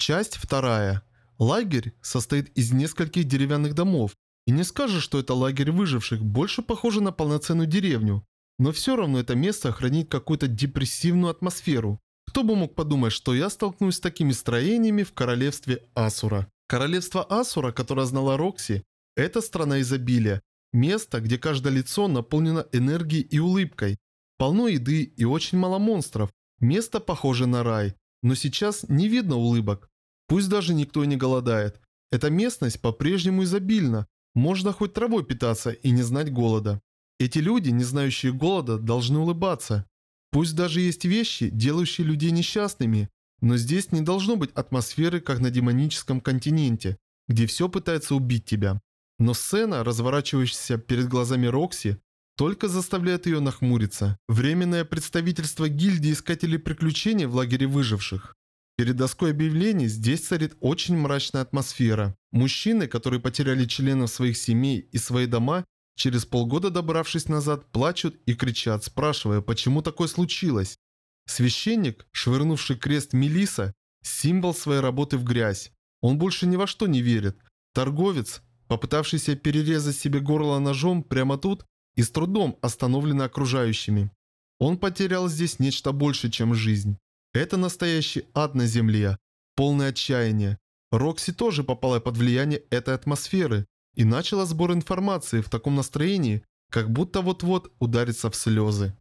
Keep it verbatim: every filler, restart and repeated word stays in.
Часть вторая. Лагерь состоит из нескольких деревянных домов. И не скажешь, что это лагерь выживших, больше похоже на полноценную деревню. Но все равно это место хранит какую-то депрессивную атмосферу. Кто бы мог подумать, что я столкнусь с такими строениями в королевстве Асура. Королевство Асура, которое знала Рокси, это страна изобилия. Место, где каждое лицо наполнено энергией и улыбкой. Полно еды и очень мало монстров. Место похоже на рай. Но сейчас не видно улыбок. Пусть даже никто и не голодает. Эта местность по-прежнему изобильна. Можно хоть травой питаться и не знать голода. Эти люди, не знающие голода, должны улыбаться. Пусть даже есть вещи, делающие людей несчастными. Но здесь не должно быть атмосферы, как на демоническом континенте, где все пытается убить тебя. Но сцена, разворачивающаяся перед глазами Рокси, только заставляет ее нахмуриться. Временное представительство гильдии искателей приключений в лагере выживших. Перед доской объявлений здесь царит очень мрачная атмосфера. Мужчины, которые потеряли членов своих семей и свои дома, через полгода добравшись назад, плачут и кричат, спрашивая, почему такое случилось. Священник, швырнувший крест Мелиса, символ своей работы в грязь. Он больше ни во что не верит. Торговец, попытавшийся перерезать себе горло ножом прямо тут и с трудом остановленный окружающими. Он потерял здесь нечто больше, чем жизнь. Это настоящий ад на земле, полное отчаяние. Рокси тоже попала под влияние этой атмосферы и начала сбор информации в таком настроении, как будто вот-вот ударится в слезы.